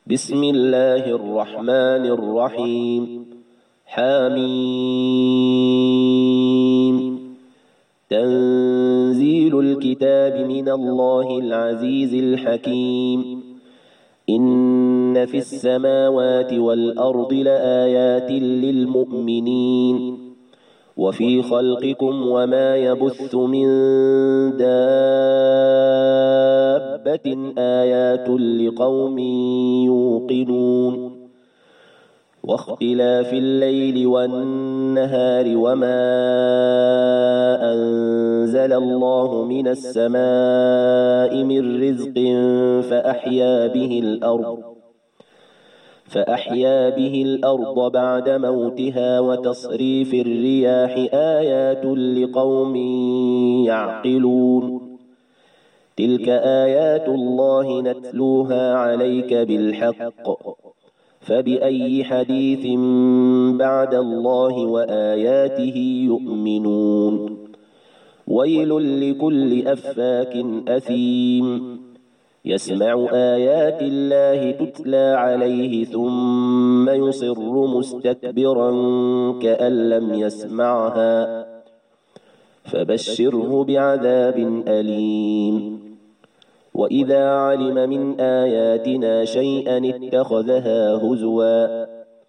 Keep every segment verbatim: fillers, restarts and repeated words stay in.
بسم الله الرحمن الرحيم. حميم. تنزيل الكتاب من الله العزيز الحكيم. إن في السماوات والأرض لآيات للمؤمنين وفي خلقكم وما يبث من دابة آيات لقوم يوقنون واختلاف الليل والنهار وما أنزل الله من السماء من رزق فأحيا به الأرض فأحيا به الأرض بعد موتها وتصريف الرياح آيات لقوم يعقلون تلك آيات الله نتلوها عليك بالحق فبأي حديث بعد الله وآياته يؤمنون ويل لكل أفاك أثيم يسمع آيات الله تتلى عليه ثم يصر مستكبرا كأن لم يسمعها فبشره بعذاب أليم وإذا علم من آياتنا شيئا اتخذها هزوا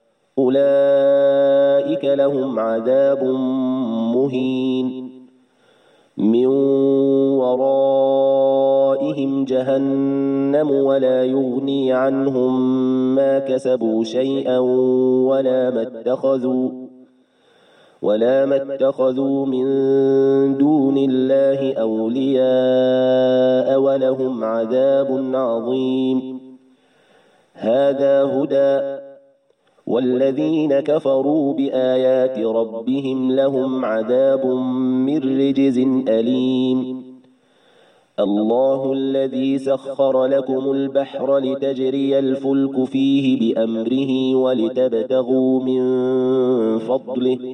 أولئك لهم عذاب مهين من ورائهم جهنم ولا يغني عنهم ما كسبوا شيئا ولا ما اتخذوا ولا ما اتخذوا من دون الله أولياء ولهم عذاب عظيم هذا هدى والذين كفروا بآيات ربهم لهم عذاب من رجز أليم الله الذي سخر لكم البحر لتجري الفلك فيه بأمره ولتبتغوا من فضله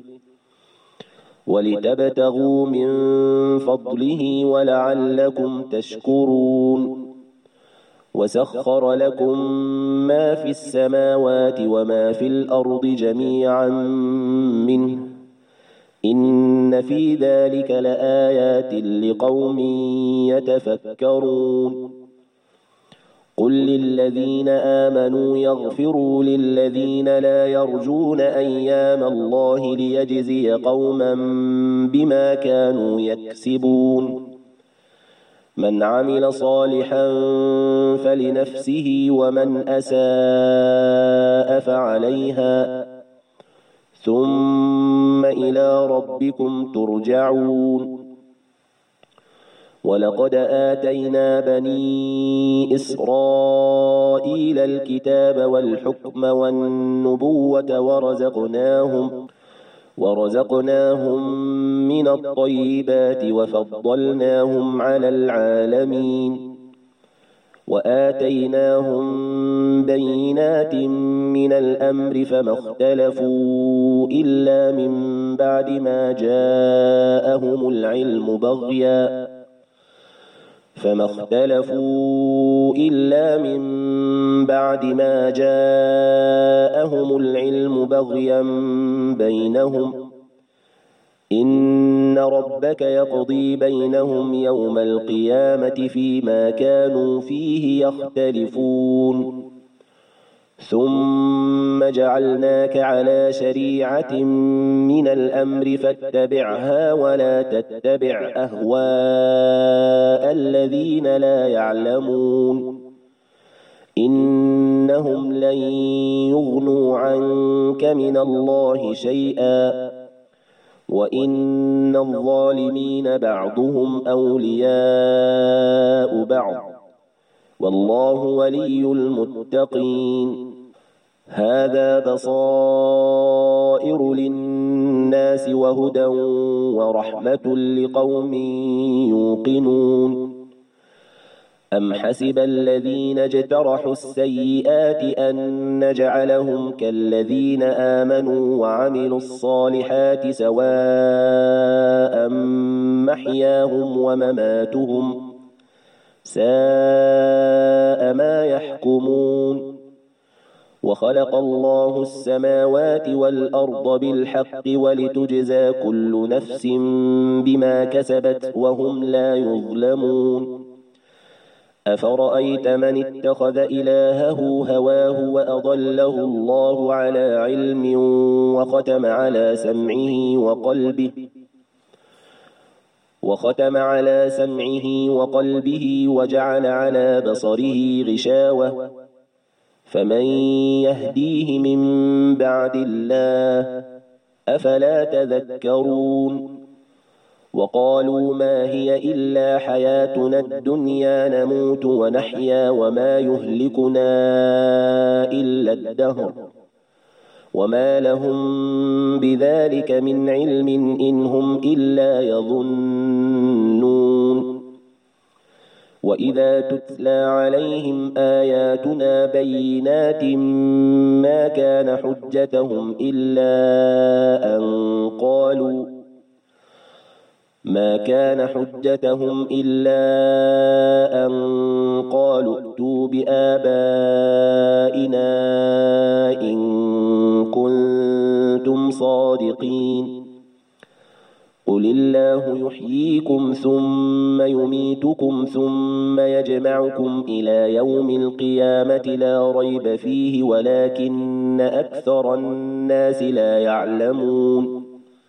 ولتبتغوا من فضله ولعلكم تشكرون وسخر لكم ما في السماوات وما في الأرض جميعا منه إن في ذلك لآيات لقوم يتفكرون قل للذين آمنوا يغفروا للذين لا يرجون أيام الله ليجزي قوما بما كانوا يكسبون من عمل صالحا فلنفسه ومن أساء فعليها ثم إلى ربكم ترجعون ولقد آتينا بني إسرائيل الكتاب والحكم والنبوة ورزقناهم ورزقناهم من الطيبات وفضلناهم على العالمين وآتيناهم بينات من الأمر فما اختلفوا إلا من بعد ما جاءهم العلم بغيا فما اختلفوا إلا من بعد ما جاءهم العلم بغيا بينهم إن ربك يقضي بينهم يوم القيامة فيما كانوا فيه يختلفون ثم جعلناك على شريعة من الأمر فاتبعها ولا تتبع أهواء الذين لا يعلمون إنهم لن يغنوا عنك من الله شيئا وإن الظالمين بعضهم أولياء بعض والله ولي المتقين هذا بصائر للناس وهدى ورحمة لقوم يوقنون أم حسب الذين اجترحوا السيئات أن نجعلهم كالذين آمنوا وعملوا الصالحات سواء محياهم ومماتهم ساء ما يحكمون وخلق الله السماوات والأرض بالحق ولتجزى كل نفس بما كسبت وهم لا يظلمون أفرأيت من اتخذ إلهه هواه وأضله الله على علم وختم على سمعه وقلبه وختم على سمعه وقلبه وجعل على بصره غشاوة فمن يهديه من بعد الله أفلا تذكرون وقالوا ما هي إلا حياتنا الدنيا نموت ونحيا وما يهلكنا إلا الدهر وما لهم بذلك من علم إن هم إلا يظنون وإذا تتلى عليهم آياتنا بينات ما كان حجتهم إلا أن قالوا ما كان حجتهم إلا أن قالوا ائتوا بآبائنا إن كنتم صادقين قل الله يحييكم ثم يميتكم ثم يجمعكم إلى يوم القيامة لا ريب فيه ولكن أكثر الناس لا يعلمون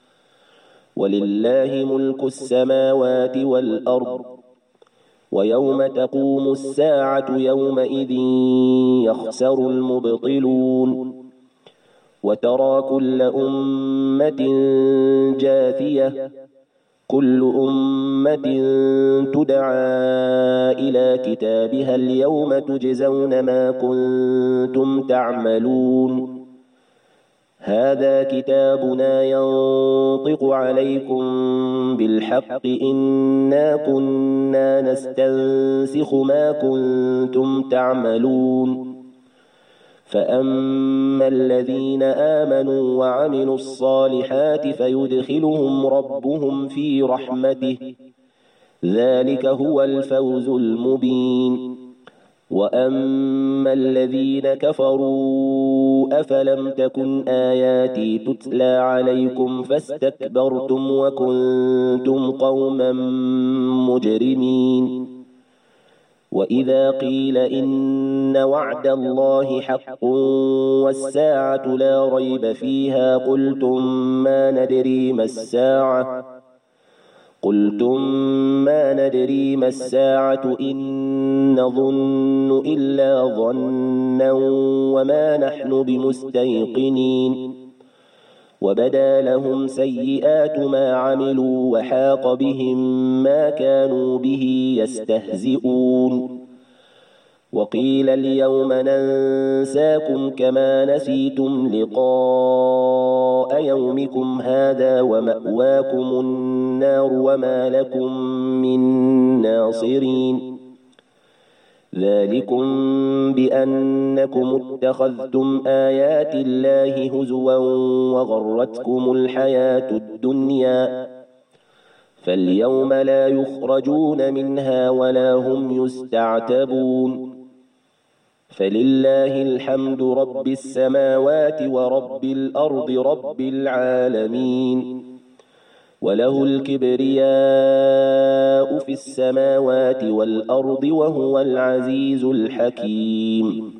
ولله ملك السماوات والأرض ويوم تقوم الساعة يومئذ يخسر المبطلون وترى كل أمة جاثية كل أمة تدعى إلى كتابها اليوم تجزون ما كنتم تعملون هذا كتابنا ينطق عليكم بالحق إنا كنا نستنسخ ما كنتم تعملون فأما الذين آمنوا وعملوا الصالحات فيدخلهم ربهم في رحمته ذلك هو الفوز المبين وأما الذين كفروا أفلم تكن آياتي تتلى عليكم فاستكبرتم وكنتم قوما مجرمين وإذا قيل إن وعد الله حق والساعة لا ريب فيها قلتم ما ندري ما الساعة قلتم ما ندري ما الساعة إن نظن إلا ظنا وما نحن بمستيقنين وبدا لهم سيئات ما عملوا وحاق بهم ما كانوا به يستهزئون وقيل اليوم ننساكم كما نسيتم لقاء يومكم هذا ومأواكم النار وما لكم من ناصرين ذلكم بأنكم اتخذتم آيات الله هزوا وغرتكم الحياة الدنيا فاليوم لا يخرجون منها ولا هم يستعتبون فلله الحمد رب السماوات ورب الأرض رب العالمين وله الكبرياء في السماوات والأرض وهو العزيز الحكيم